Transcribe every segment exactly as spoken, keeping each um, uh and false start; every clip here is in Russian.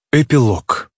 Эпилог.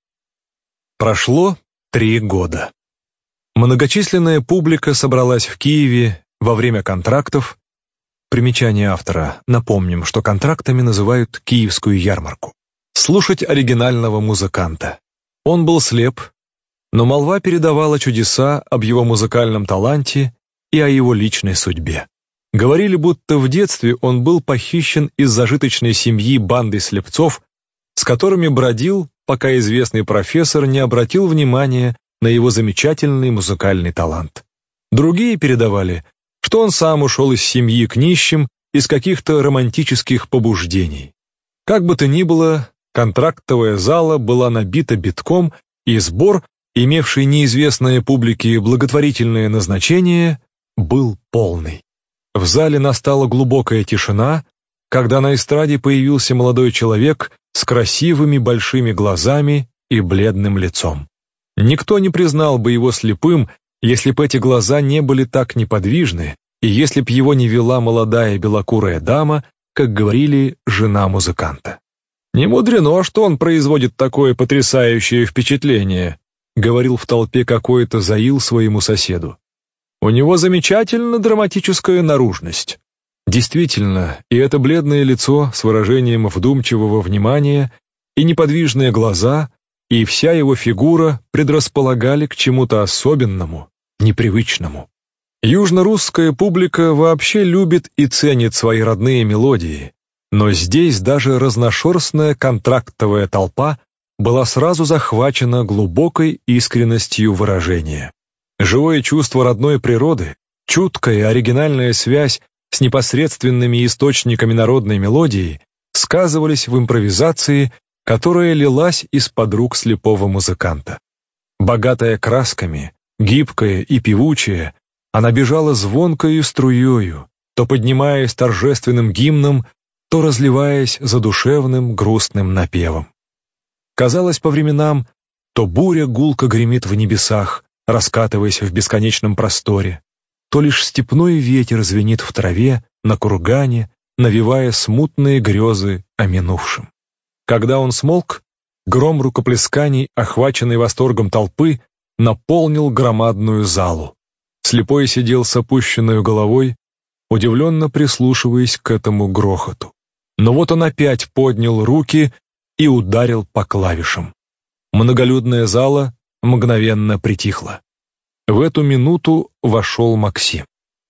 Прошло три года. Многочисленная публика собралась в Киеве во время контрактов. Примечание автора. Напомним, что контрактами называют Киевскую ярмарку. Слушать оригинального музыканта. Он был слеп, но молва передавала чудеса об его музыкальном таланте и о его личной судьбе. Говорили, будто в детстве он был похищен из зажиточной семьи бандой слепцов, с которыми бродил, пока известный профессор не обратил внимания на его замечательный музыкальный талант. Другие передавали, что он сам ушел из семьи к нищим из каких-то романтических побуждений. Как бы то ни было, контрактовая зала была набита битком, и сбор, имевший неизвестное публике благотворительное назначение, был полный. В зале настала глубокая тишина, когда на эстраде появился молодой человек с красивыми большими глазами и бледным лицом. Никто не признал бы его слепым, если б эти глаза не были так неподвижны, и если б его не вела молодая белокурая дама, как говорили, жена музыканта. «Не мудрено, что он производит такое потрясающее впечатление», говорил в толпе какой-то заил своему соседу. «У него замечательно драматическая наружность». Действительно, и это бледное лицо с выражением вдумчивого внимания, и неподвижные глаза, и вся его фигура предрасполагали к чему-то особенному, непривычному. Южно-русская публика вообще любит и ценит свои родные мелодии, но здесь даже разношерстная контрактовая толпа была сразу захвачена глубокой искренностью выражения. Живое чувство родной природы, чуткая оригинальная связь с непосредственными источниками народной мелодии сказывались в импровизации, которая лилась из-под рук слепого музыканта. Богатая красками, гибкая и певучая, она бежала звонкою струею, то поднимаясь торжественным гимном, то разливаясь задушевным грустным напевом. Казалось по временам, то буря гулко гремит в небесах, раскатываясь в бесконечном просторе, то лишь степной ветер звенит в траве, на кургане, навевая смутные грезы о минувшем. Когда он смолк, гром рукоплесканий, охваченный восторгом толпы, наполнил громадную залу. Слепой сидел с опущенной головой, удивленно прислушиваясь к этому грохоту. Но вот он опять поднял руки и ударил по клавишам. Многолюдная зала мгновенно притихла. В эту минуту вошел Максим.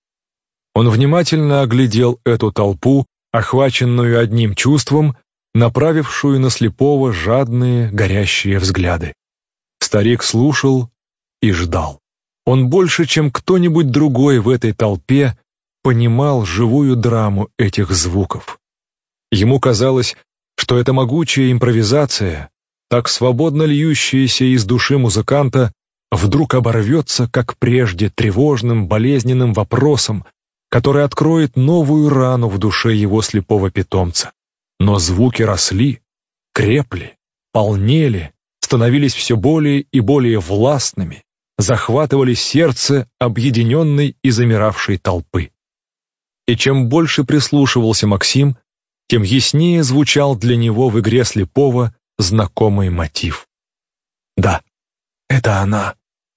Он внимательно оглядел эту толпу, охваченную одним чувством, направившую на слепого жадные, горящие взгляды. Старик слушал и ждал. Он больше, чем кто-нибудь другой в этой толпе, понимал живую драму этих звуков. Ему казалось, что эта могучая импровизация, так свободно льющаяся из души музыканта, вдруг оборвется, как прежде, тревожным, болезненным вопросом, который откроет новую рану в душе его слепого питомца. Но звуки росли, крепли, полнели, становились все более и более властными, захватывали сердце объединенной и замиравшей толпы. И чем больше прислушивался Максим, тем яснее звучал для него в игре слепого знакомый мотив. Да, это она.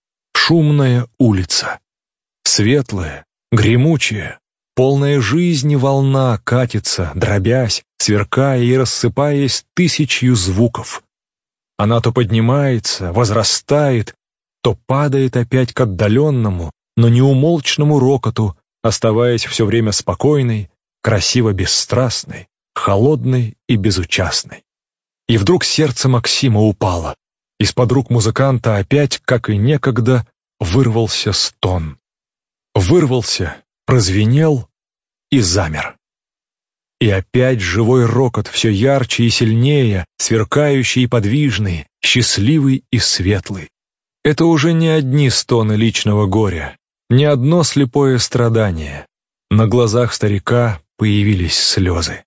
Шумная улица. Светлая, гремучая, полная жизни волна катится, дробясь, сверкая и рассыпаясь тысячью звуков. Она то поднимается, возрастает, то падает опять к отдаленному, но неумолчному рокоту, оставаясь все время спокойной, красиво бесстрастной, холодной и безучастной. И вдруг сердце Максима упало. Из-под рук музыканта опять, как и некогда, вырвался стон. Вырвался, прозвенел и замер. И опять живой рокот, все ярче и сильнее, сверкающий и подвижный, счастливый и светлый. Это уже не одни стоны личного горя, не одно слепое страдание. На глазах старика появились слезы.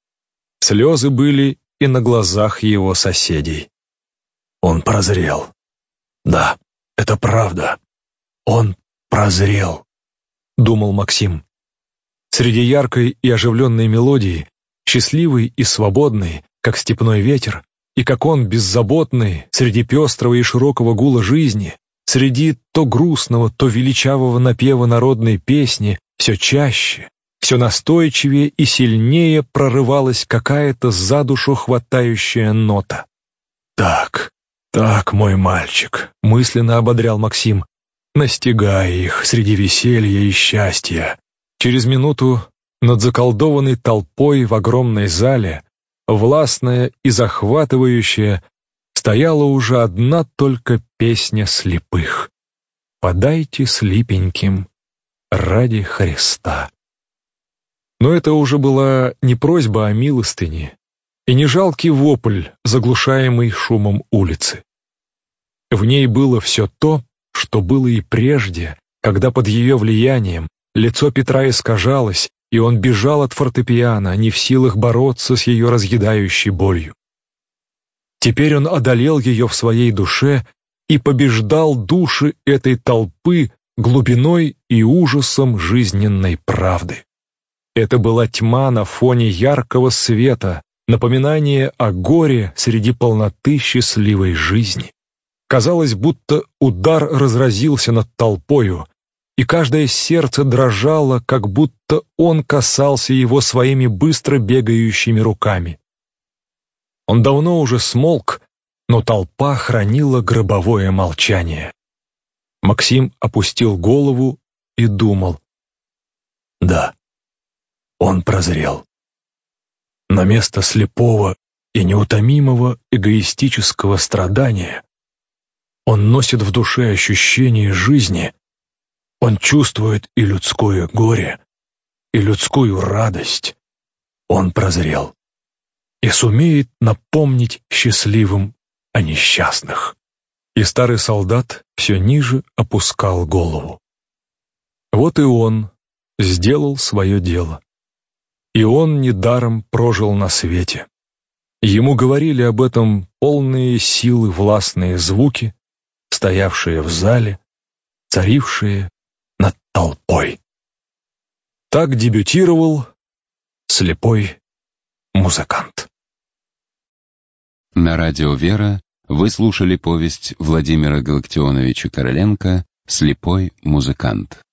Слезы были и на глазах его соседей. Он прозрел. Да, это правда. Он прозрел, думал Максим. Среди яркой и оживленной мелодии, счастливой и свободной, как степной ветер, и как он, беззаботный, среди пестрого и широкого гула жизни, среди то грустного, то величавого напева народной песни, все чаще, все настойчивее и сильнее прорывалась какая-то за душу хватающая нота. «Так, так, мой мальчик», — мысленно ободрял Максим, настигая их среди веселья и счастья. Через минуту над заколдованной толпой в огромной зале, властная и захватывающая, стояла уже одна только песня слепых. «Подайте слепеньким ради Христа». Но это уже была не просьба о милостыне и не жалкий вопль, заглушаемый шумом улицы. В ней было все то, что было и прежде, когда под ее влиянием лицо Петра искажалось, и он бежал от фортепиано, не в силах бороться с ее разъедающей болью. Теперь он одолел ее в своей душе и побеждал души этой толпы глубиной и ужасом жизненной правды. Это была тьма на фоне яркого света, напоминание о горе среди полноты счастливой жизни. Казалось, будто удар разразился над толпою, и каждое сердце дрожало, как будто он касался его своими быстро бегающими руками. Он давно уже смолк, но толпа хранила гробовое молчание. Максим опустил голову и думал. Да, он прозрел. На место слепого и неутомимого эгоистического страдания он носит в душе ощущение жизни. Он чувствует и людское горе, и людскую радость. Он прозрел и сумеет напомнить счастливым о несчастных. И старый солдат все ниже опускал голову. Вот и он сделал свое дело. И он недаром прожил на свете. Ему говорили об этом полные силы властные звуки, стоявшие в зале, царившие над толпой. Так дебютировал слепой музыкант. На радио «Вера» вы слушали повесть Владимира Галактионовича Короленко «Слепой музыкант».